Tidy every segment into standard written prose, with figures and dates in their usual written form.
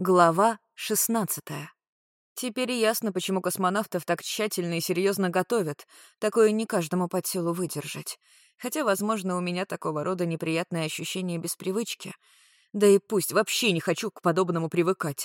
Глава 16. Теперь ясно, почему космонавтов так тщательно и серьезно готовят. Такое не каждому под силу выдержать. Хотя, возможно, у меня такого рода неприятные ощущения без привычки. Да и пусть, вообще не хочу к подобному привыкать.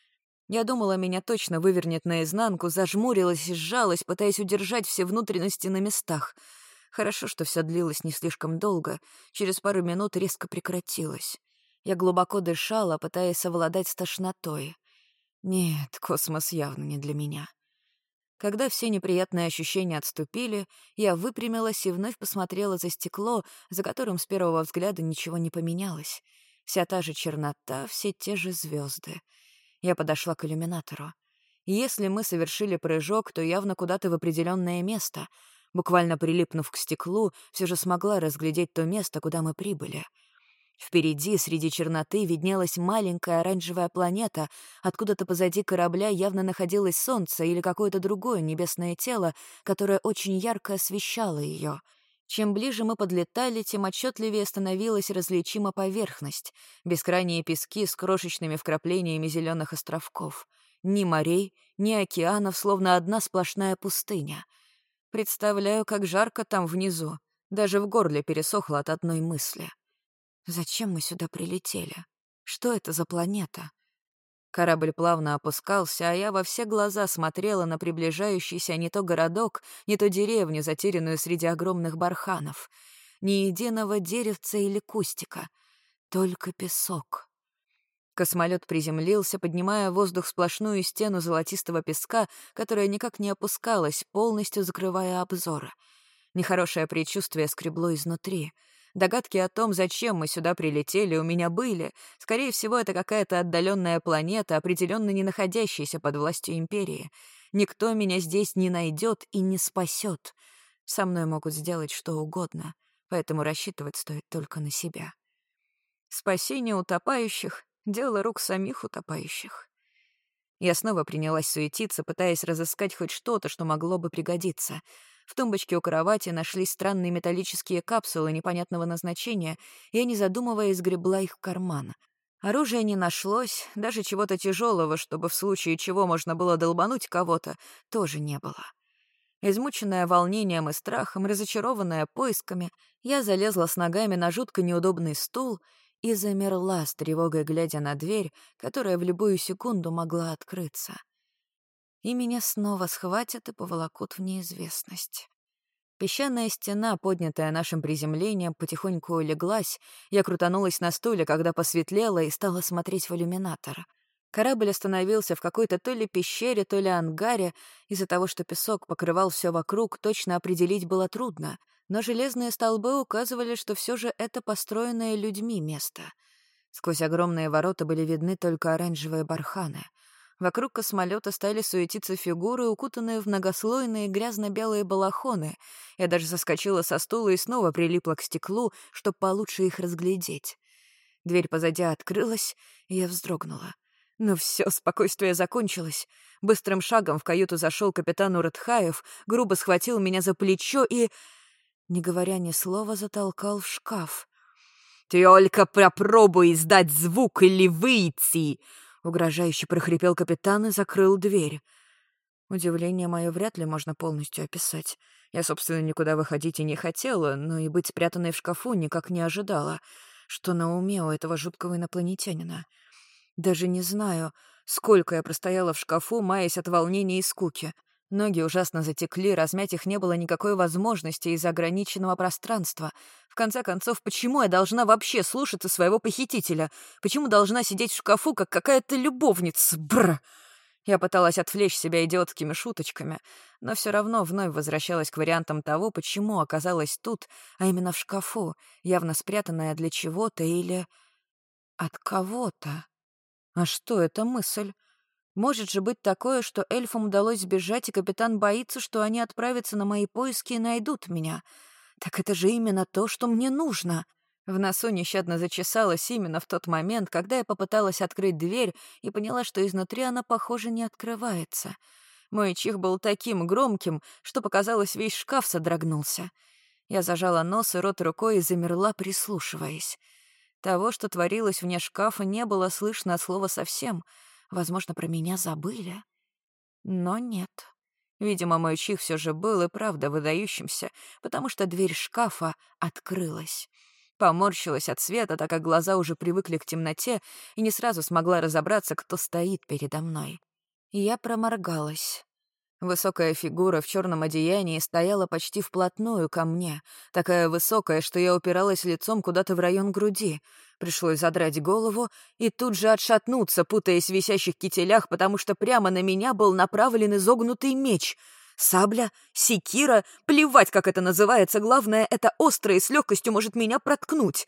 Я думала, меня точно вывернет наизнанку, зажмурилась и сжалась, пытаясь удержать все внутренности на местах. Хорошо, что все длилось не слишком долго. Через пару минут резко прекратилось. Я глубоко дышала, пытаясь совладать с тошнотой. Нет, космос явно не для меня. Когда все неприятные ощущения отступили, я выпрямилась и вновь посмотрела за стекло, за которым с первого взгляда ничего не поменялось. Вся та же чернота, все те же звезды. Я подошла к иллюминатору. Если мы совершили прыжок, то явно куда-то в определенное место. Буквально прилипнув к стеклу, все же смогла разглядеть то место, куда мы прибыли. Впереди, среди черноты, виднелась маленькая оранжевая планета. Откуда-то позади корабля явно находилось солнце или какое-то другое небесное тело, которое очень ярко освещало ее. Чем ближе мы подлетали, тем отчетливее становилась различима поверхность. Бескрайние пески с крошечными вкраплениями зеленых островков. Ни морей, ни океанов, словно одна сплошная пустыня. Представляю, как жарко там внизу. Даже в горле пересохло от одной мысли. Зачем мы сюда прилетели? Что это за планета? Корабль плавно опускался, а я во все глаза смотрела на приближающийся не то городок, не то деревню, затерянную среди огромных барханов. Ни единого деревца или кустика, только песок. Космолет приземлился, поднимая в воздух сплошную стену золотистого песка, которая никак не опускалась, полностью закрывая обзор. Нехорошее предчувствие скребло изнутри. Догадки о том, зачем мы сюда прилетели, у меня были. Скорее всего, это какая-то отдаленная планета, определенно не находящаяся под властью Империи. Никто меня здесь не найдет и не спасет. Со мной могут сделать что угодно, поэтому рассчитывать стоит только на себя. Спасение утопающих — дело рук самих утопающих. Я снова принялась суетиться, пытаясь разыскать хоть что-то, что могло бы пригодиться. В тумбочке у кровати нашлись странные металлические капсулы непонятного назначения, и я, не задумываясь, сгребла их в карман. Оружия не нашлось, даже чего-то тяжелого, чтобы в случае чего можно было долбануть кого-то, тоже не было. Измученная волнением и страхом, разочарованная поисками, я залезла с ногами на жутко неудобный стул и замерла с тревогой, глядя на дверь, которая в любую секунду могла открыться. И меня снова схватят и поволокут в неизвестность. Песчаная стена, поднятая нашим приземлением, потихоньку улеглась. Я крутанулась на стуле, когда посветлело, и стала смотреть в иллюминатор. Корабль остановился в какой-то то ли пещере, то ли ангаре. Из-за того, что песок покрывал все вокруг, точно определить было трудно, но железные столбы указывали, что все же это построенное людьми место. Сквозь огромные ворота были видны только оранжевые барханы. Вокруг космолета стали суетиться фигуры, укутанные в многослойные грязно-белые балахоны. Я даже соскочила со стула и снова прилипла к стеклу, чтобы получше их разглядеть. Дверь позади открылась, и я вздрогнула. Ну все, спокойствие закончилось. Быстрым шагом в каюту зашел капитан Уратхаев, грубо схватил меня за плечо и, не говоря ни слова, затолкал в шкаф. «Только попробуй издать звук или выйти!» — угрожающе прохрипел капитан и закрыл дверь. Удивление мое вряд ли можно полностью описать. Я, собственно, никуда выходить и не хотела, но и быть спрятанной в шкафу никак не ожидала. Что на уме у этого жуткого инопланетянина? Даже не знаю, сколько я простояла в шкафу, маясь от волнения и скуки. Ноги ужасно затекли, размять их не было никакой возможности из-за ограниченного пространства. В конце концов, почему я должна вообще слушаться своего похитителя? Почему должна сидеть в шкафу, как какая-то любовница? Бррр! Я пыталась отвлечь себя идиотскими шуточками, но все равно вновь возвращалась к вариантам того, почему оказалась тут, а именно в шкафу, явно спрятанная для чего-то или от кого-то. А что это мысль? Может же быть такое, что эльфам удалось сбежать, и капитан боится, что они отправятся на мои поиски и найдут меня. Так это же именно то, что мне нужно. В носу нещадно зачесалось именно в тот момент, когда я попыталась открыть дверь и поняла, что изнутри она, похоже, не открывается. Мой чих был таким громким, что, показалось, весь шкаф содрогнулся. Я зажала нос и рот рукой и замерла, прислушиваясь. Того, что творилось вне шкафа, не было слышно от слова совсем. Возможно, про меня забыли. Но нет. Видимо, мой чих все же был и правда выдающимся, потому что дверь шкафа открылась. Поморщилась от света, так как глаза уже привыкли к темноте, и не сразу смогла разобраться, кто стоит передо мной. Я проморгалась. Высокая фигура в черном одеянии стояла почти вплотную ко мне, такая высокая, что я упиралась лицом куда-то в район груди. Пришлось задрать голову и тут же отшатнуться, путаясь в висящих кителях, потому что прямо на меня был направлен изогнутый меч. Сабля, секира, плевать, как это называется, главное, это остро и с легкостью может меня проткнуть.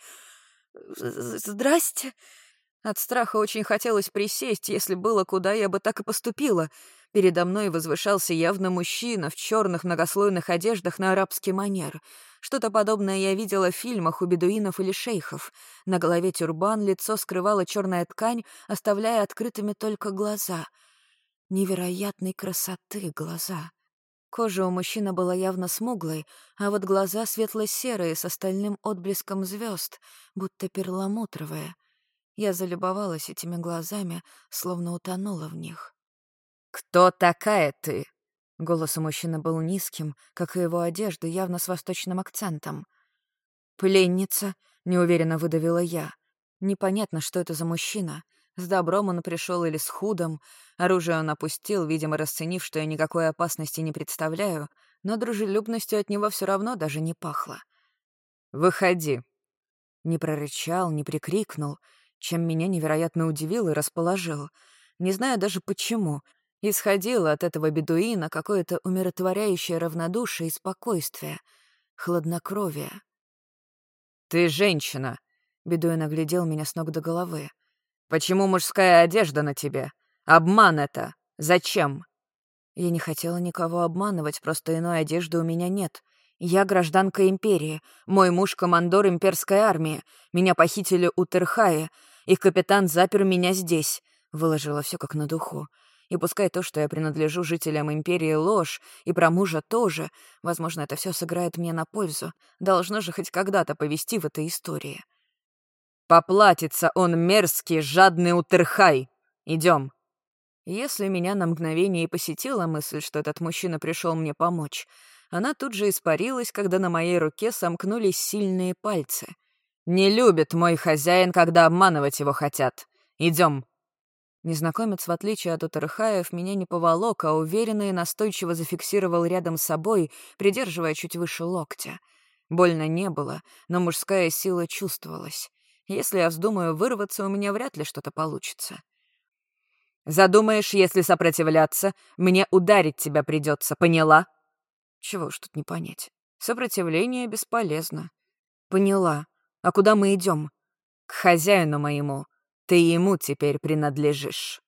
«Здрасте». От страха очень хотелось присесть, если было куда, я бы так и поступила. Передо мной возвышался явно мужчина в черных многослойных одеждах на арабский манер. Что-то подобное я видела в фильмах у бедуинов или шейхов. На голове тюрбан, лицо скрывала черная ткань, оставляя открытыми только глаза. Невероятной красоты глаза. Кожа у мужчины была явно смуглой, а вот глаза светло-серые с остальным отблеском звезд, будто перламутровые. Я залюбовалась этими глазами, словно утонула в них. «Кто такая ты?» Голос у мужчины был низким, как и его одежда, явно с восточным акцентом. «Пленница», — неуверенно выдавила я. Непонятно, что это за мужчина. С добром он пришел или с худом. Оружие он опустил, видимо, расценив, что я никакой опасности не представляю, но дружелюбностью от него все равно даже не пахло. «Выходи». Не прорычал, не прикрикнул, чем меня невероятно удивил и расположил. Не знаю даже почему. Исходило от этого бедуина какое-то умиротворяющее равнодушие и спокойствие, хладнокровие. «Ты женщина», — бедуин оглядел меня с ног до головы. «Почему мужская одежда на тебе? Обман это! Зачем?» Я не хотела никого обманывать, просто иной одежды у меня нет. Я гражданка империи, мой муж — командор имперской армии, меня похитили у Терхаи, их капитан запер меня здесь. Выложила все как на духу. И пускай то, что я принадлежу жителям империи, ложь, и про мужа тоже, возможно, это все сыграет мне на пользу. Должно же хоть когда-то повести в этой истории. «Поплатится он мерзкий, жадный Утерхай! Идем!» Если меня на мгновение и посетила мысль, что этот мужчина пришел мне помочь, она тут же испарилась, когда на моей руке сомкнулись сильные пальцы. «Не любит мой хозяин, когда обманывать его хотят. Идем!» Незнакомец, в отличие от Утерхаев, меня не поволок, а уверенно и настойчиво зафиксировал рядом с собой, придерживая чуть выше локтя. Больно не было, но мужская сила чувствовалась. Если я вздумаю вырваться, у меня вряд ли что-то получится. «Задумаешь, если сопротивляться, мне ударить тебя придется, поняла?» Чего уж тут не понять. Сопротивление бесполезно. «Поняла. А куда мы идем?» «К хозяину моему. Ты ему теперь принадлежишь».